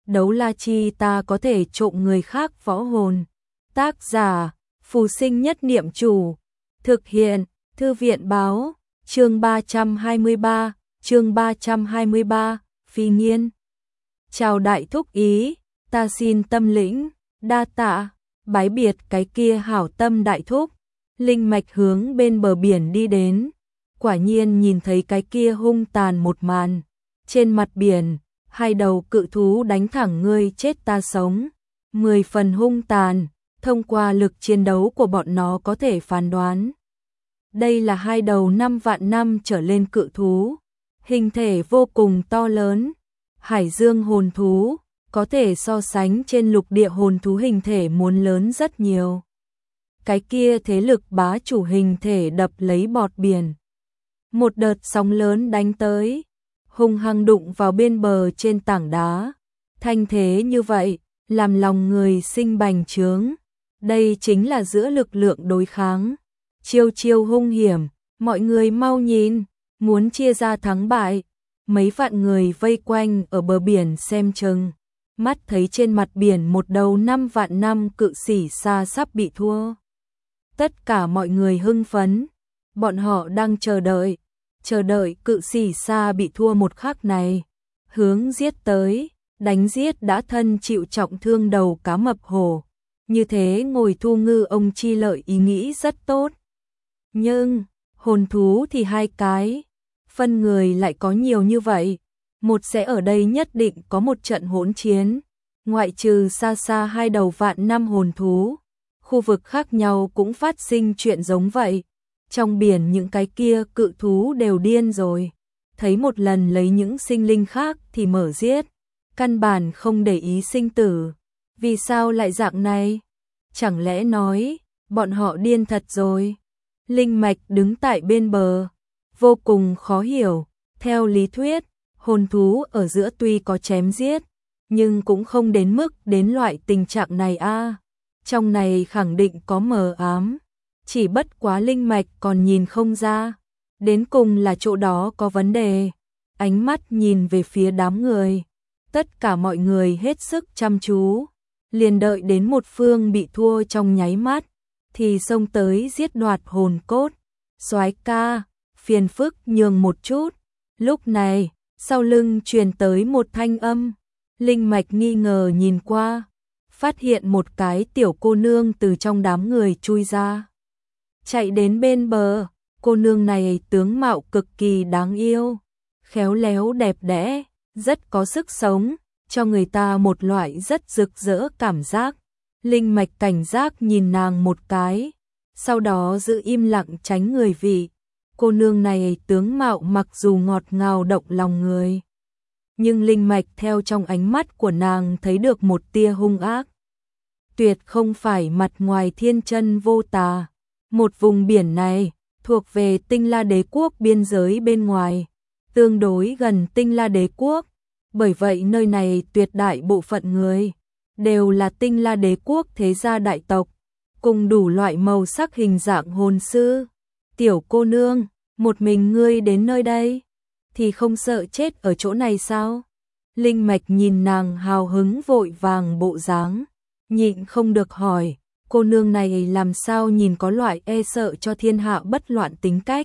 đấu la chi ta có thể trộm người khác võ hồn. Tác giả, Phù Sinh Nhất Niệm Chủ. Thực hiện, Thư viện Báo, chương 323, Phi Nghiên. Chào đại thúc ý, ta xin tâm lĩnh, đa tạ, bái biệt cái kia hảo tâm đại thúc. Linh mạch hướng bên bờ biển đi đến, quả nhiên nhìn thấy cái kia hung tàn một màn. Trên mặt biển, hai đầu cự thú đánh thẳng ngươi chết ta sống, 10 phần hung tàn, thông qua lực chiến đấu của bọn nó có thể phán đoán. Đây là hai đầu 5 vạn năm trở lên cự thú, hình thể vô cùng to lớn, hải dương hồn thú, có thể so sánh trên lục địa hồn thú hình thể muốn lớn rất nhiều. Cái kia thế lực bá chủ hình thể đập lấy bọt biển. Một đợt sóng lớn đánh tới, hung hăng đụng vào bên bờ trên tảng đá. Thanh thế như vậy, làm lòng người sinh bành trướng. Đây chính là giữa lực lượng đối kháng. Chiêu chiêu hung hiểm, mọi người mau nhìn, muốn chia ra thắng bại. Mấy vạn người vây quanh ở bờ biển xem chừng. Mắt thấy trên mặt biển một đầu 5 vạn năm cự xỉ xa sắp bị thua. Tất cả mọi người hưng phấn, bọn họ đang chờ đợi cự xỉ xa bị thua một khắc này, hướng giết tới, đánh giết đã thân chịu trọng thương đầu cá mập hổ. Như thế ngồi thu ngư ông chi lợi ý nghĩ rất tốt. Nhưng, hồn thú thì 2 cái, phân người lại có nhiều như vậy, một sẽ ở đây nhất định có một trận hỗn chiến, ngoại trừ xa xa 2 đầu vạn năm hồn thú. Khu vực khác nhau cũng phát sinh chuyện giống vậy. Trong biển những cái kia cự thú đều điên rồi. Thấy một lần lấy những sinh linh khác thì mở giết. Căn bản không để ý sinh tử. Vì sao lại dạng này? Chẳng lẽ nói, bọn họ điên thật rồi? Linh mạch đứng tại bên bờ. Vô cùng khó hiểu. Theo lý thuyết, hồn thú ở giữa tuy có chém giết, nhưng cũng không đến mức đến loại tình trạng này a. Trong này khẳng định có mờ ám, chỉ bất quá linh mạch còn nhìn không ra, đến cùng là chỗ đó có vấn đề. Ánh mắt nhìn về phía đám người, tất cả mọi người hết sức chăm chú, liền đợi đến một phương bị thua trong nháy mắt, thì xông tới giết đoạt hồn cốt. Soái ca, phiền phức nhường một chút. Lúc này, sau lưng truyền tới một thanh âm, linh mạch nghi ngờ nhìn qua. Phát hiện một cái tiểu cô nương từ trong đám người chui ra. Chạy đến bên bờ, cô nương này tướng mạo cực kỳ đáng yêu, khéo léo đẹp đẽ, rất có sức sống, cho người ta một loại rất rực rỡ cảm giác. Linh mạch cảnh giác nhìn nàng một cái, sau đó giữ im lặng tránh người vị. Cô nương này tướng mạo mặc dù ngọt ngào động lòng người, nhưng linh mạch theo trong ánh mắt của nàng thấy được một tia hung ác. Tuyệt không phải mặt ngoài thiên chân vô tà. Một vùng biển này thuộc về Tinh La Đế quốc biên giới bên ngoài, tương đối gần Tinh La Đế quốc, bởi vậy nơi này tuyệt đại bộ phận người đều là Tinh La Đế quốc thế gia đại tộc, cùng đủ loại màu sắc hình dạng hồn sư. Tiểu cô nương, một mình ngươi đến nơi đây thì không sợ chết ở chỗ này sao? Linh mạch nhìn nàng hào hứng vội vàng bộ dáng, nhịn không được hỏi, cô nương này làm sao nhìn có loại e sợ cho thiên hạ bất loạn tính cách.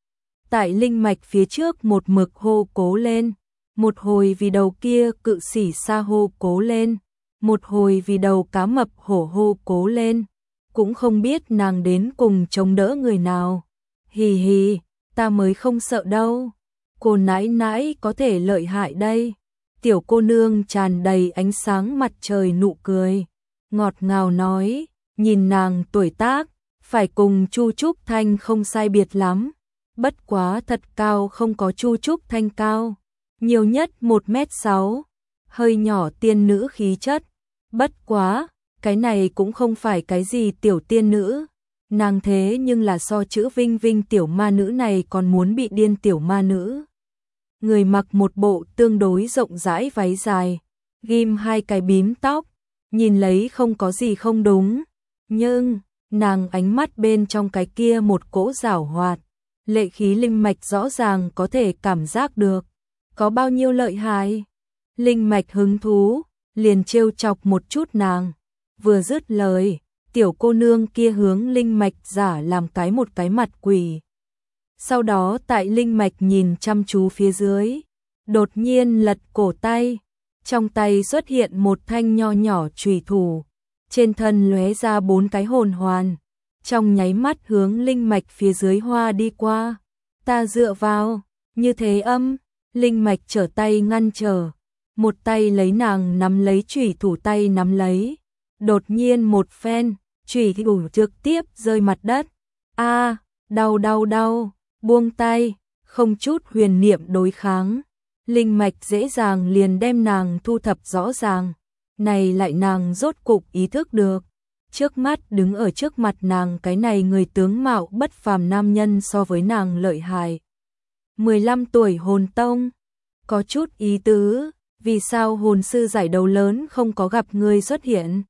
Tại linh mạch phía trước một mực hô cố lên, một hồi vì đầu kia cự xỉ xa hô cố lên, một hồi vì đầu cá mập hổ hô cố lên, cũng không biết nàng đến cùng chống đỡ người nào. Hì hì, ta mới không sợ đâu, cô nãi nãi có thể lợi hại đây. Tiểu cô nương tràn đầy ánh sáng mặt trời nụ cười, ngọt ngào nói, nhìn nàng tuổi tác, phải cùng Chu Trúc Thanh không sai biệt lắm, bất quá thật cao không có Chu Trúc Thanh cao, nhiều nhất 1m6, hơi nhỏ tiên nữ khí chất, bất quá, cái này cũng không phải cái gì tiểu tiên nữ, nàng thế nhưng là so chữ Vinh Vinh tiểu ma nữ này còn muốn bị điên tiểu ma nữ. Người mặc một bộ tương đối rộng rãi váy dài, ghim 2 cái bím tóc, nhìn lấy không có gì không đúng, nhưng nàng ánh mắt bên trong cái kia một cỗ giảo hoạt, lệ khí linh mạch rõ ràng có thể cảm giác được, có bao nhiêu lợi hại. Linh mạch hứng thú, liền trêu chọc một chút nàng. Vừa dứt lời, tiểu cô nương kia hướng linh mạch giả làm một cái mặt quỷ. Sau đó tại linh mạch nhìn chăm chú phía dưới, đột nhiên lật cổ tay, trong tay xuất hiện một thanh nho nhỏ chùy thủ, trên thân lóe ra 4 cái hồn hoàn, trong nháy mắt hướng linh mạch phía dưới hoa đi qua. Ta dựa vào, như thế âm, linh mạch trở tay ngăn trở, một tay lấy nàng nắm lấy chùy thủ tay nắm lấy, đột nhiên một phen, chùy thủ trực tiếp rơi mặt đất. A, đau đau đau, buông tay, không chút huyền niệm đối kháng. Linh mạch dễ dàng liền đem nàng thu thập rõ ràng, này lại nàng rốt cục ý thức được. Trước mắt đứng ở trước mặt nàng cái này người tướng mạo bất phàm nam nhân so với nàng lợi hại. 15 tuổi hồn tông, có chút ý tứ, vì sao hồn sư giải đấu lớn không có gặp người xuất hiện.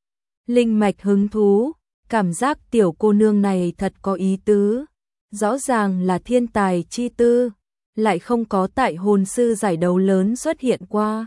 Linh mạch hứng thú, cảm giác tiểu cô nương này thật có ý tứ, rõ ràng là thiên tài chi tư, lại không có tại hồn sư giải đấu lớn xuất hiện qua.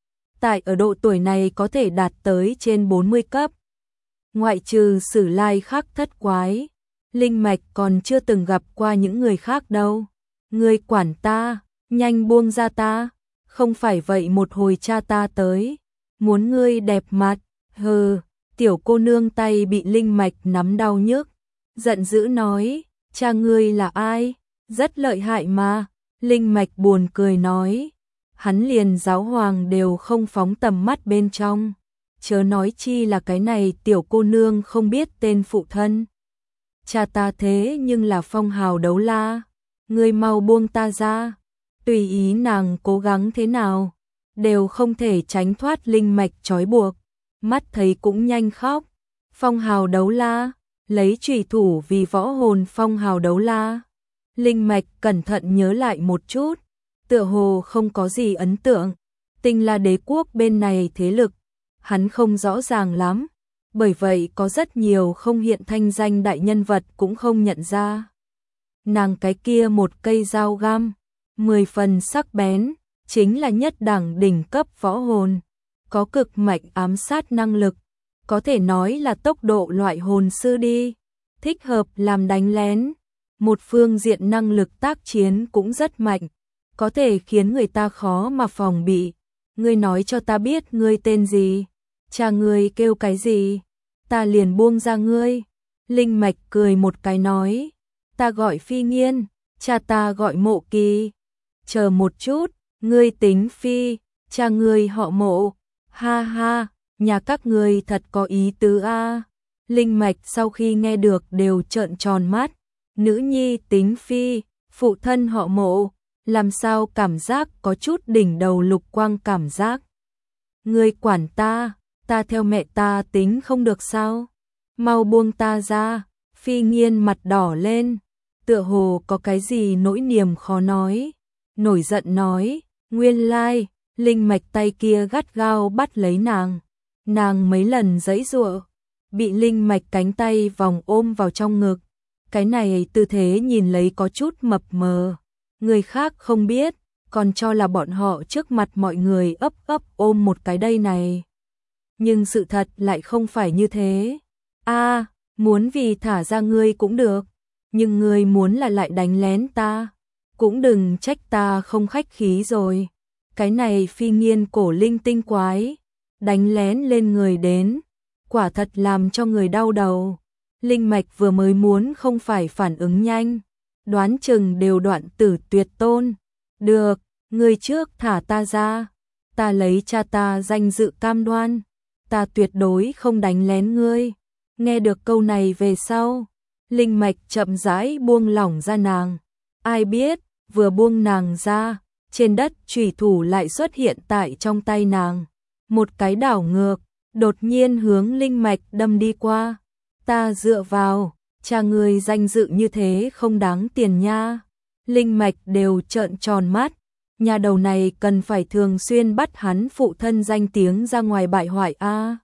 Tại ở độ tuổi này có thể đạt tới trên 40 cấp. Ngoại trừ Sử Lai Khắc thất quái, linh mạch còn chưa từng gặp qua những người khác đâu. Ngươi quản ta, nhanh buông ra ta, không phải vậy một hồi cha ta tới, muốn ngươi đẹp mặt. Hừ, tiểu cô nương tay bị linh mạch nắm đau nhức, giận dữ nói, cha ngươi là ai? Rất lợi hại mà. Linh mạch buồn cười nói, hắn liền giáo hoàng đều không phóng tầm mắt bên trong, chớ nói chi là cái này tiểu cô nương không biết tên phụ thân. Cha ta thế nhưng là phong hào đấu la, ngươi mau buông ta ra, tùy ý nàng cố gắng thế nào, đều không thể tránh thoát linh mạch trói buộc, mắt thấy cũng nhanh khóc. Phong hào đấu la, lấy chùy thủ vì võ hồn phong hào đấu la. Linh mạch cẩn thận nhớ lại một chút, tựa hồ không có gì ấn tượng. Tinh La đế quốc bên này thế lực, hắn không rõ ràng lắm, bởi vậy có rất nhiều không hiện thanh danh đại nhân vật cũng không nhận ra. Nàng cái kia một cây dao găm, 10 phần sắc bén, chính là nhất đẳng đỉnh cấp võ hồn, có cực mạnh ám sát năng lực, có thể nói là tốc độ loại hồn sư đi, thích hợp làm đánh lén. Một phương diện năng lực tác chiến cũng rất mạnh, có thể khiến người ta khó mà phòng bị. Ngươi nói cho ta biết ngươi tên gì, cha ngươi kêu cái gì, ta liền buông ra ngươi. Linh mạch cười một cái nói, ta gọi Phi Nghiên, cha ta gọi Mộ Kỳ. Chờ một chút, ngươi tính Phi, cha ngươi họ Mộ. Ha ha, nhà các ngươi thật có ý tứ a. Linh mạch sau khi nghe được đều trợn tròn mắt. Nữ nhi tính Phi, phụ thân họ Mộ, làm sao cảm giác có chút đỉnh đầu lục quang cảm giác. Ngươi quản ta, ta theo mẹ ta tính không được sao? Mau buông ta ra. Phi Nghiên mặt đỏ lên, tựa hồ có cái gì nỗi niềm khó nói, nổi giận nói, nguyên lai, linh mạch tay kia gắt gao bắt lấy nàng. Nàng mấy lần giãy giụa, bị linh mạch cánh tay vòng ôm vào trong ngực. Cái này tư thế nhìn lấy có chút mập mờ, người khác không biết, còn cho là bọn họ trước mặt mọi người ấp ôm một cái đây này. Nhưng sự thật lại không phải như thế. A, muốn vì thả ra ngươi cũng được, nhưng ngươi muốn là lại đánh lén ta, cũng đừng trách ta không khách khí rồi. Cái này Phi Nghiên cổ linh tinh quái, đánh lén lên người đến, quả thật làm cho người đau đầu. Linh mạch vừa mới muốn không phải phản ứng nhanh, đoán chừng đều đoạn tử tuyệt tôn. Được, ngươi trước thả ta ra, ta lấy cha ta danh dự cam đoan, ta tuyệt đối không đánh lén ngươi. Nghe được câu này về sau, linh mạch chậm rãi buông lỏng ra nàng. Ai biết, vừa buông nàng ra, trên đất chủy thủ lại xuất hiện tại trong tay nàng. Một cái đảo ngược, đột nhiên hướng linh mạch đâm đi qua. Ta dựa vào, cha ngươi danh dự như thế không đáng tiền nha. Linh mạch đều trợn tròn mắt, nhà đầu này cần phải thường xuyên bắt hắn phụ thân danh tiếng ra ngoài bại hoại a.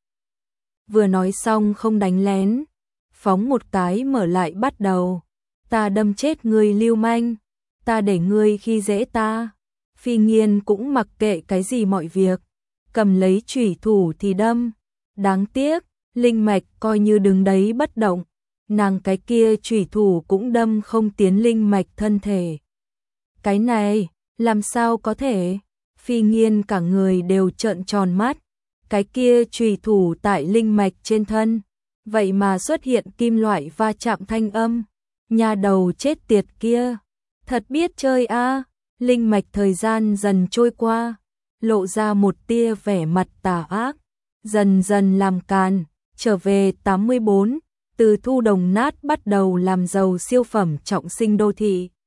Vừa nói xong không đánh lén, phóng một cái mở lại bắt đầu. Ta đâm chết ngươi lưu manh, ta để ngươi khi dễ ta. Phi Nghiên cũng mặc kệ cái gì mọi việc, cầm lấy chủy thủ thì đâm. Đáng tiếc, linh mạch coi như đứng đấy bất động, nàng cái kia chủy thủ cũng đâm không tiến linh mạch thân thể. Cái này, làm sao có thể? Phi Nghiên cả người đều trợn tròn mắt, cái kia chủy thủ tại linh mạch trên thân, vậy mà xuất hiện kim loại va chạm thanh âm, nhà đầu chết tiệt kia, thật biết chơi a. Linh mạch thời gian dần trôi qua, lộ ra một tia vẻ mặt tà ác, dần dần làm càn, trở về 84, từ thu đồng nát bắt đầu làm giàu siêu phẩm trọng sinh đô thị.